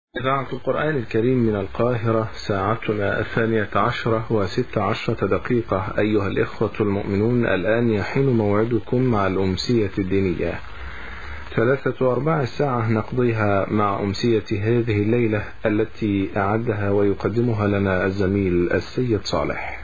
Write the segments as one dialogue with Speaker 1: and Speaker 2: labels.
Speaker 1: إذاعة القرآن الكريم من القاهرة، ساعتنا 12:16 أيها الإخوة المؤمنون، الآن يحين موعدكم مع الأمسية الدينية. 3/4 ساعة نقضيها مع أمسية هذه الليلة التي أعدها ويقدمها لنا الزميل السيد صالح.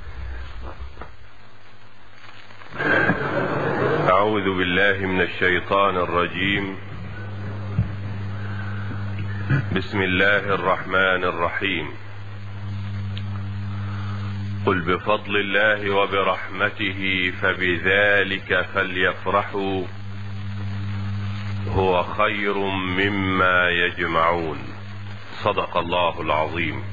Speaker 2: أعوذ بالله من الشيطان الرجيم. بسم الله الرحمن الرحيم. قل بفضل الله وبرحمته فبذلك فليفرحوا هو خير مما يجمعون. صدق الله العظيم.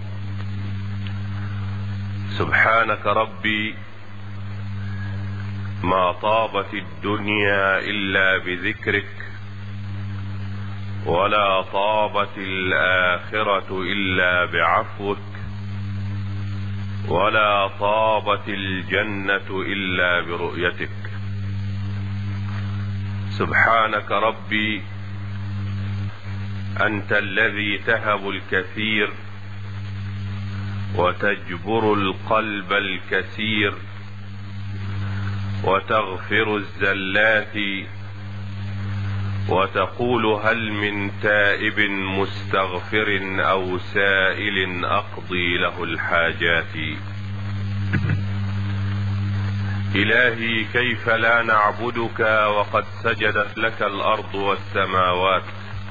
Speaker 2: سبحانك ربي ما طابت الدنيا إلا بذكرك، ولا طابت الآخرة إلا بعفوك، ولا طابت الجنة إلا برؤيتك. سبحانك ربي أنت الذي تهب الكثير وتجبر القلب الكثير وتغفر الزلات وتقول هل من تائب مستغفر أو سائل أقضي له الحاجات. إلهي كيف لا نعبدك وقد سجدت لك الأرض والسماوات،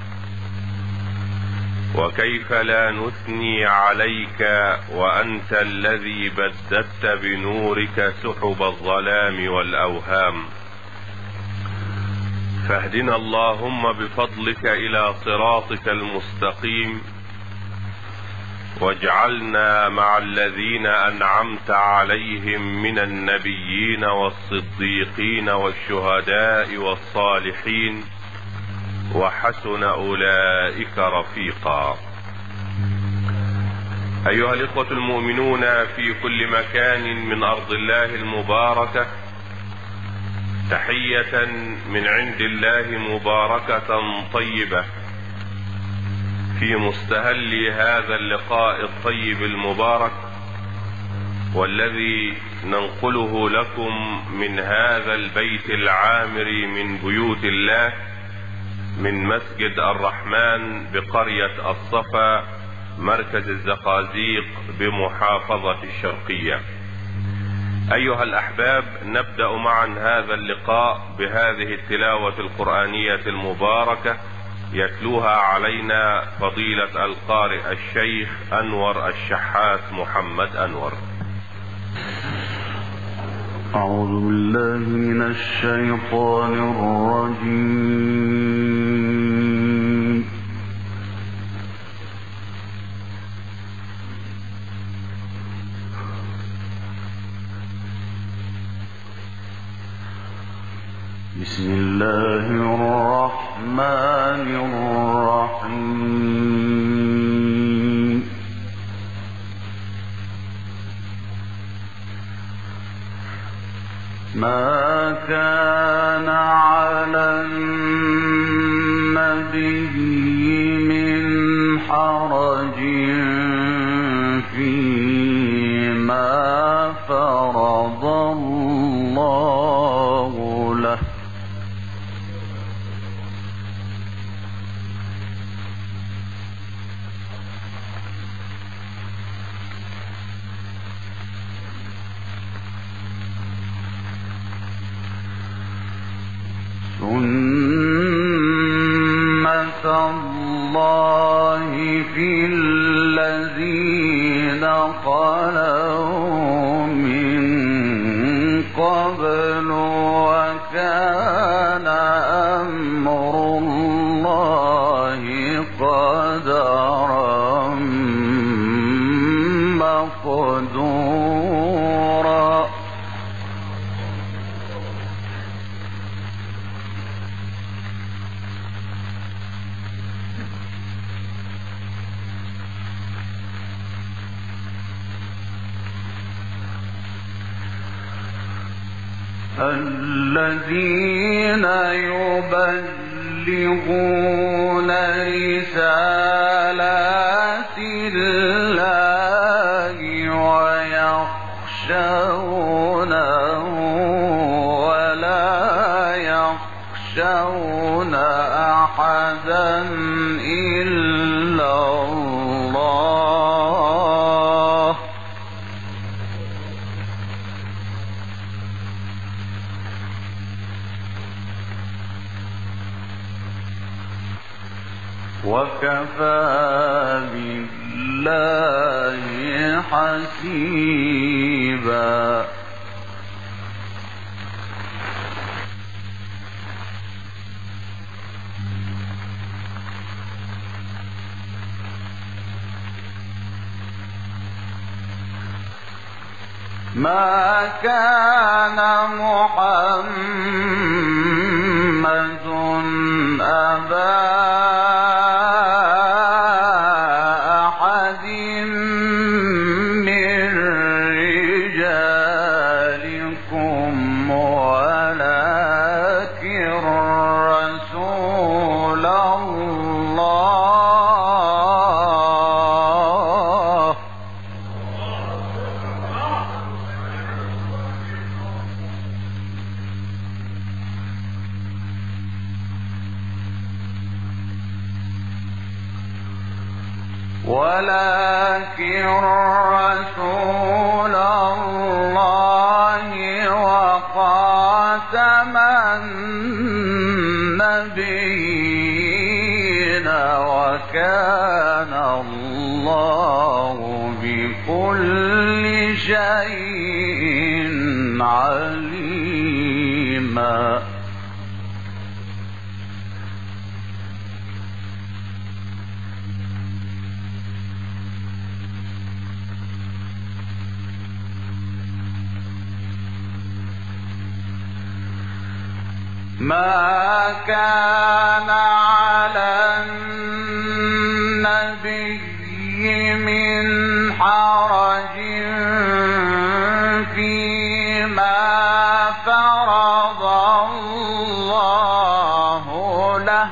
Speaker 2: وكيف لا نثني عليك وأنت الذي بددت بنورك سحب الظلام والأوهام. فاهدنا اللهم بفضلك إلى صراطك المستقيم، واجعلنا مع الذين أنعمت عليهم من النبيين والصديقين والشهداء والصالحين، وحسن أولئك رفيقا. أيها الإخوة المؤمنون في كل مكان من أرض الله المباركة، تحية من عند الله مباركة طيبة في مستهل هذا اللقاء الطيب المبارك، والذي ننقله لكم من هذا البيت العامر من بيوت الله، من مسجد الرحمن بقرية الصفا مركز الزقازيق بمحافظة الشرقية. أيها الأحباب، نبدأ معا هذا اللقاء بهذه التلاوة القرآنية المباركة يتلوها علينا فضيلة القارئ الشيخ أنور الشحات محمد أنور.
Speaker 3: أعوذ بالله من الشيطان الرجيم. بسم الله الرحمن الرحيم. ما كان على النبي من حرج فيما فرض الله له، سنة الله في الذين خلوا من قبل، وكان أمر الله قدرا مقدورا. الذين يبلغون رسالات بالله حسيبا ما كان محمد أبا أحد من رجالكم ولكن رسول الله وخاتم النبيين وكان الله بكل شيء عليما ما كان على النبي من حرج فيما فرض الله له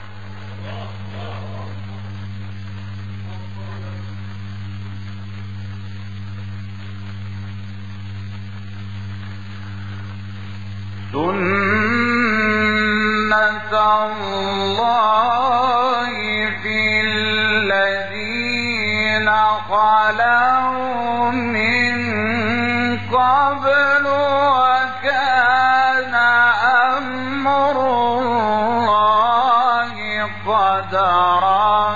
Speaker 3: سنة الله في الذين خلوا من قبل وكان أمر الله قدرا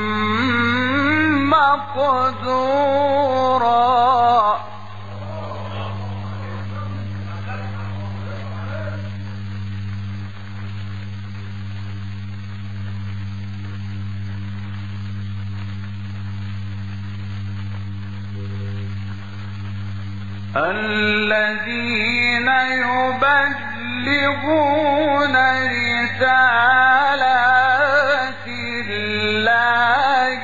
Speaker 3: مقدورا الذين يبلغون رسالات الله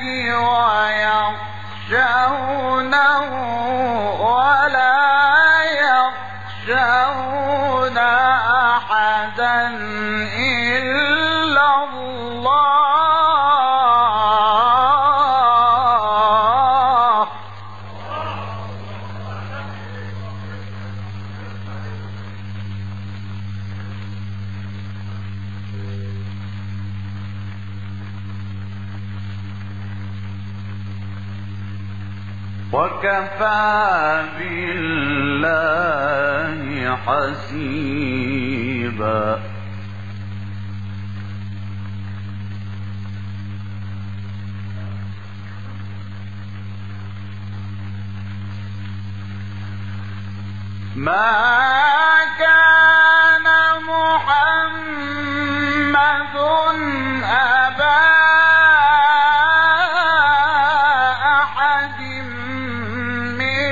Speaker 3: ويخشونه ولا يخشون أحدا إلا الله وكفى بالله حسيبا ما كان محمد أبا أحد من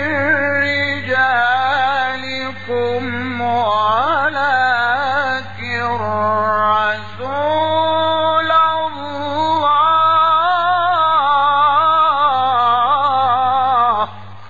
Speaker 3: رجالكم ولكن رسول الله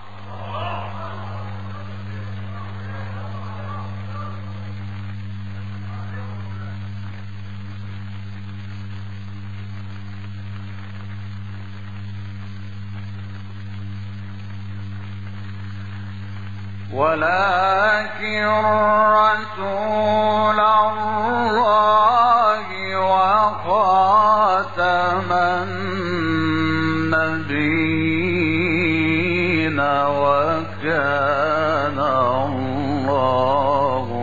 Speaker 3: ولكن رسول الله وخاتم النبيين وكان الله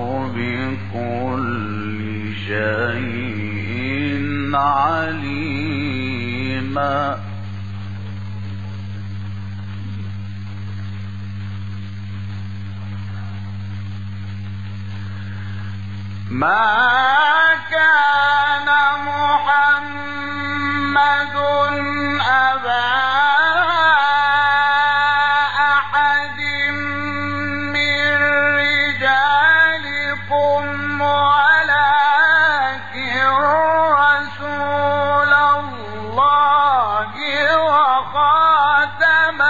Speaker 3: بكل شيء عليما ما كان محمد أبا أحد من رجالكم ولكن رسول الله وخاتم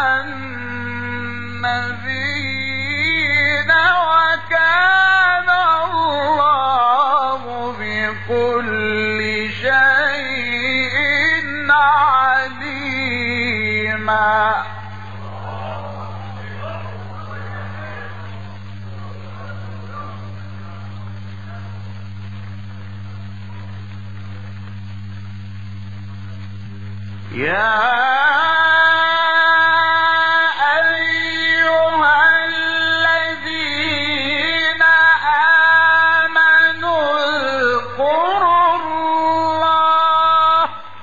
Speaker 3: النبيين وكان الله بكل شيء عليما. يا أيها الذين آمنوا اذكروا الله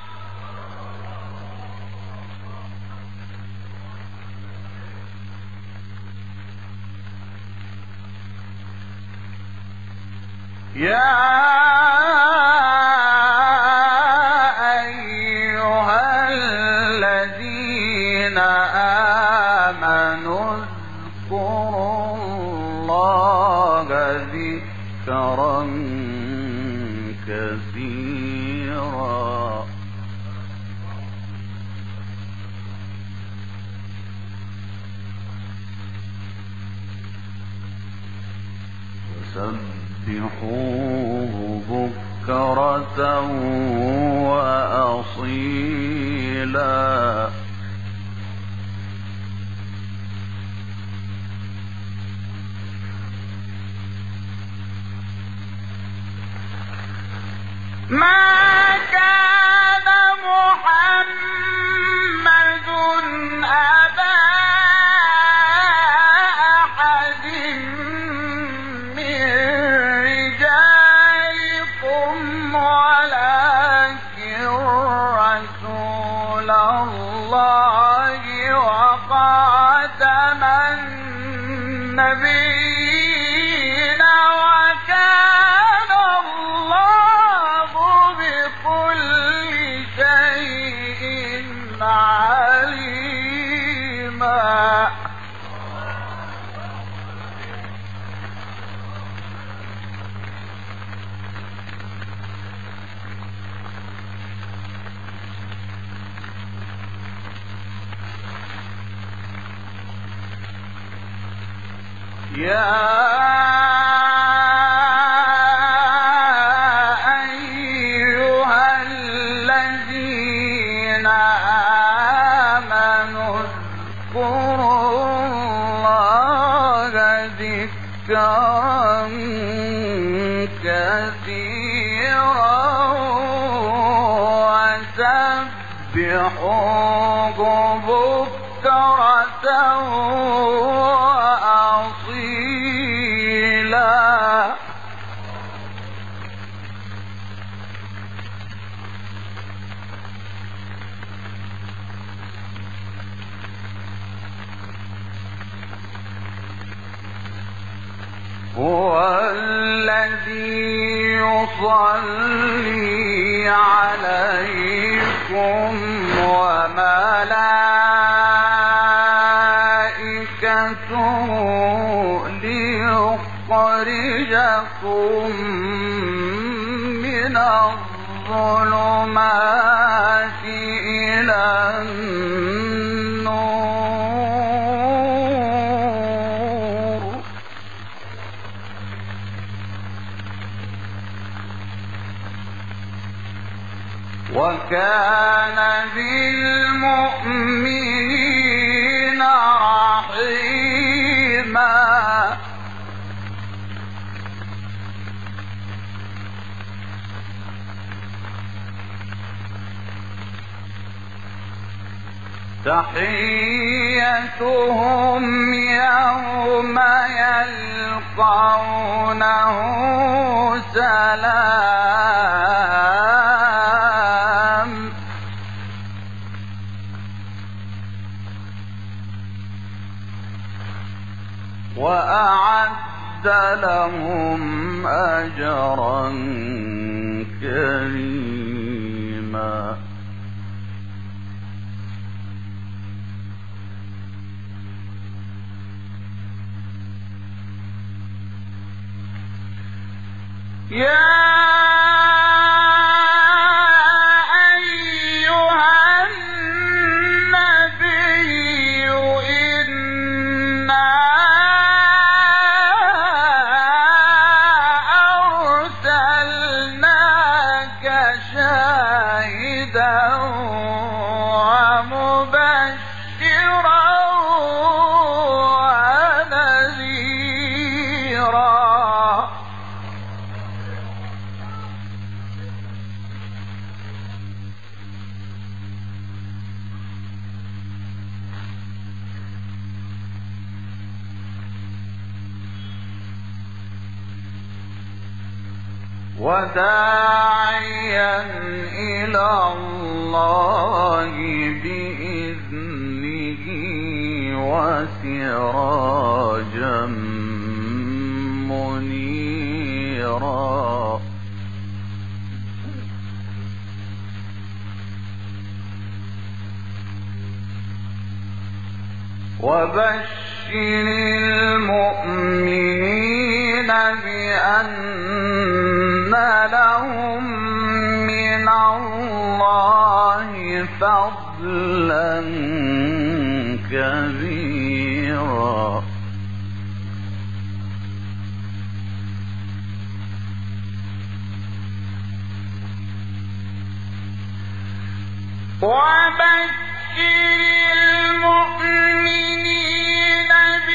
Speaker 3: ذكرا كثيرا. وسبحوه بكرة وأصيلا. ما كان محمد أبا أحد من رجالكم ولكن رسول الله وخاتم النبيين وكان الله بكل شيء عليما. يا أيها الذين آمنوا اذكروا الله ذكرا كثيرا وسبحوه بكرة وأصيلا. هو الذي يصلي عليكم وملائكته ليخرجكم من الظلمات إلى النور. وكان بالمؤمنين رحيما. تحيتهم يوم يلقونه سلام وأعد لهم أجرا كريما. وداعيا إلى الله بإذنه وسراجا منيرا. وبشر المؤمنين بأن لهم من الله فضلا كبيرا. وبشر المؤمنين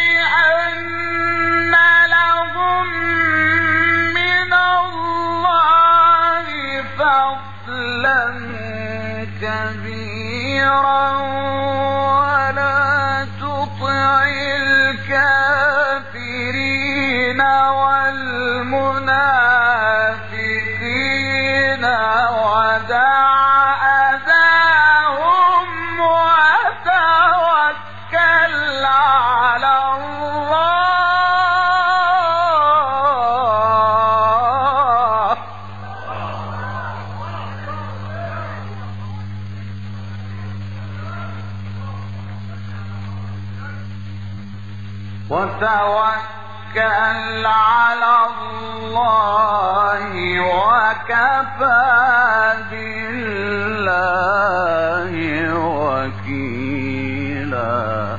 Speaker 3: بأن لهم من الله فضلا كبيرا ولا تطع الكافرين والمنافقين ودع وتوكل على الله وكفى بالله وكيلا.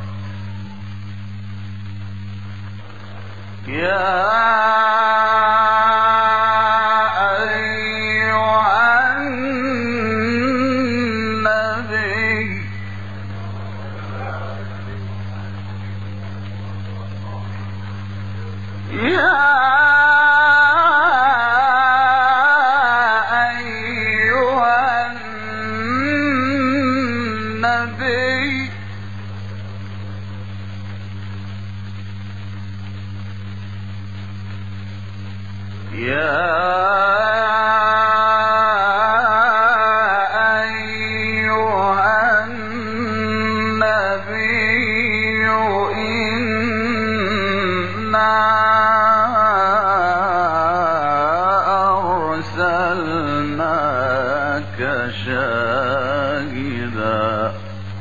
Speaker 3: شاهدا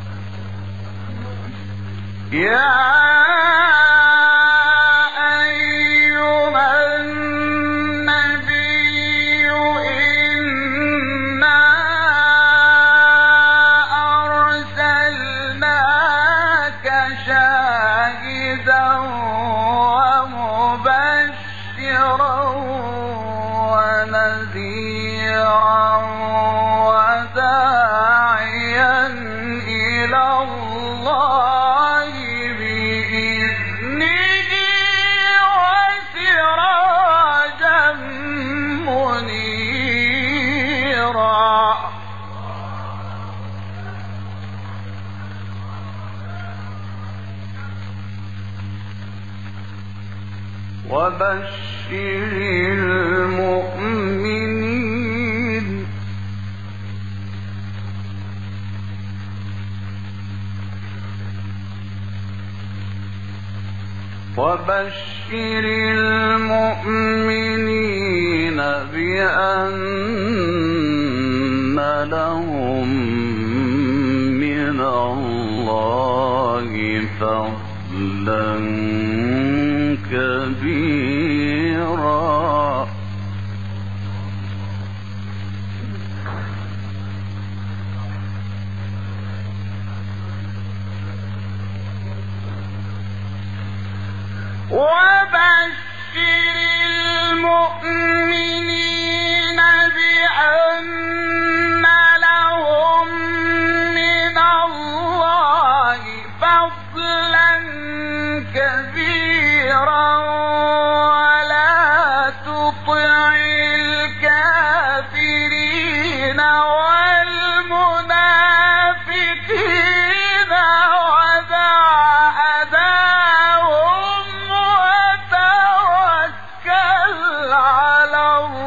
Speaker 3: وبشر المؤمنين وبشر المؤمنين بأن لهم من الله فضلا كبيرا. وبشر المؤمنين بأن لهم من الله فضلا كبيرا ولا تطع الكافرين والمنافقين ودع أذاهم وتوكل على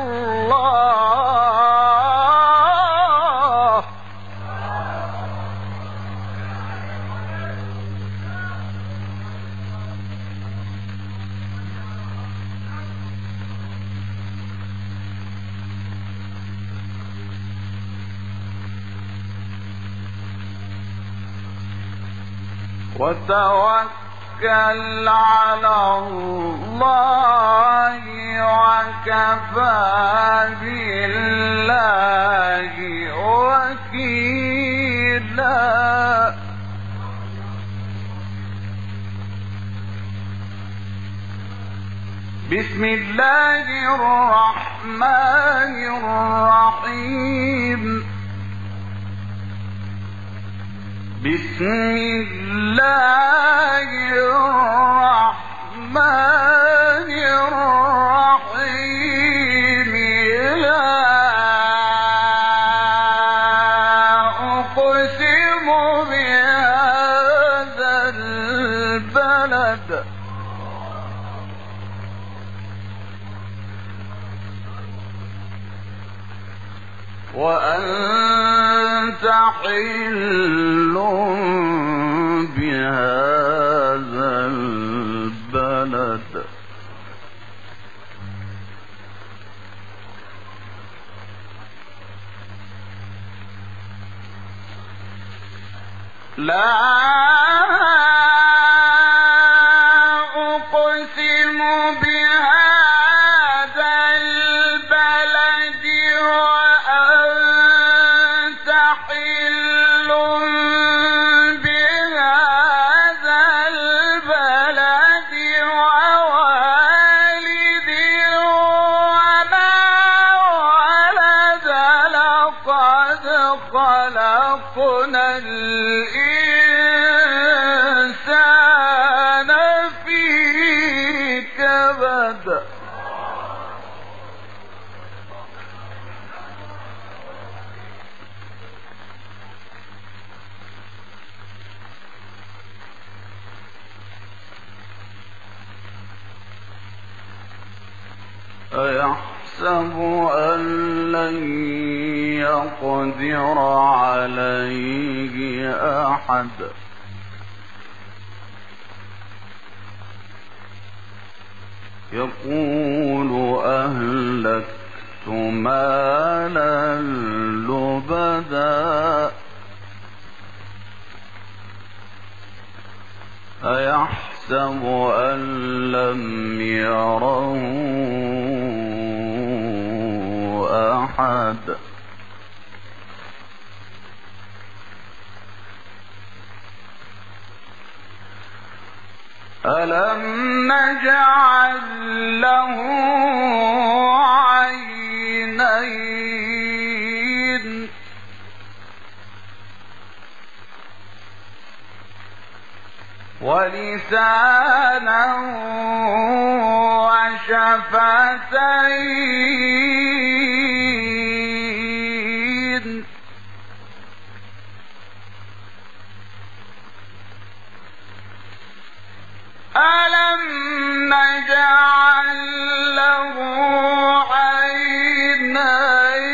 Speaker 3: الله. وتوكل على الله وكفى بالله وكيلا. بسم الله الرحمن الرحيم. بسم الله الرحمن الرحيم. لا أقسم بهذا البلد وأنت حل بهذا البلد. لا أقسم بهذا البلد وأنت حل بهذا البلد ووالد وما ولد. لقد خلقنا الإنسان في كبد. أيحسب أن لن يقدر عليه أحد. يقول أهلكت مالا لبدا. أيحسب أن لم يره أحد. ألم نجعل له عينين ولسانا وشفتين ألم نجعل له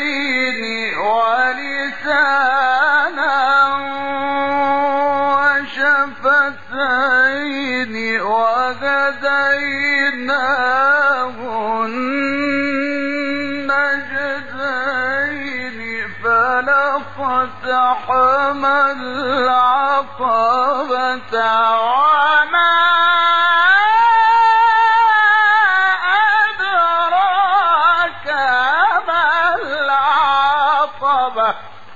Speaker 3: عينين ولسانا وشفتين الشفتين وهديناه النجدين فلاقتحم العقبة وما أدراك ما العقبة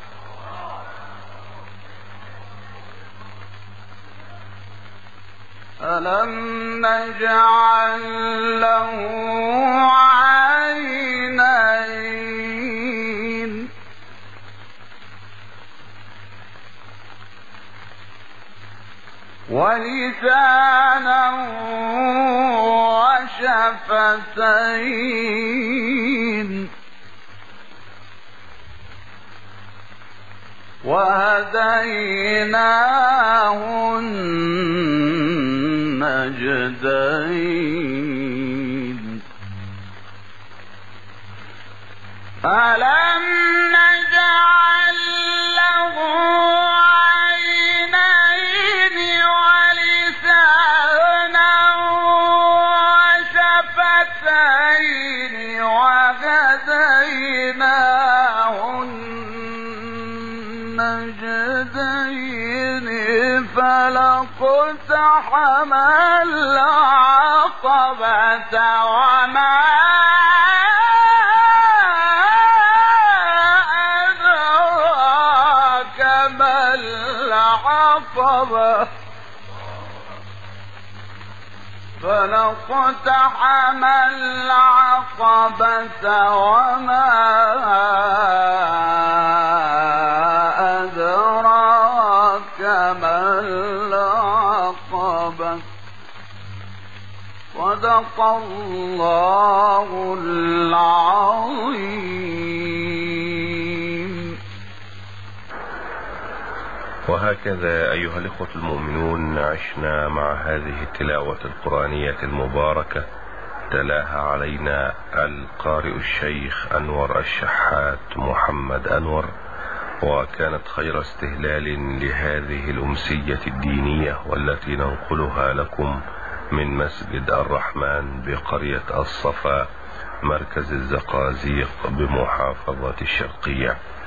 Speaker 3: ألم نجعل له عينين ولسانا وشفتين وهديناه النجدين ألم نجعل له عينين ولسانا وشفتين وهديناه النجدين فلاقتحم العقبة وما أدراك ما العقبة فلاقتحم العقبة وما أدراك ما العقبة صدق الله العظيم.
Speaker 2: وهكذا أيها الإخوة المؤمنون عشنا مع هذه التلاوة القرآنية المباركة تلاها علينا القارئ الشيخ أنور الشحات محمد أنور، وكانت خير استهلال لهذه الأمسية الدينية والتي ننقلها لكم من مسجد الرحمن بقرية الصفا مركز الزقازيق بمحافظة الشرقية.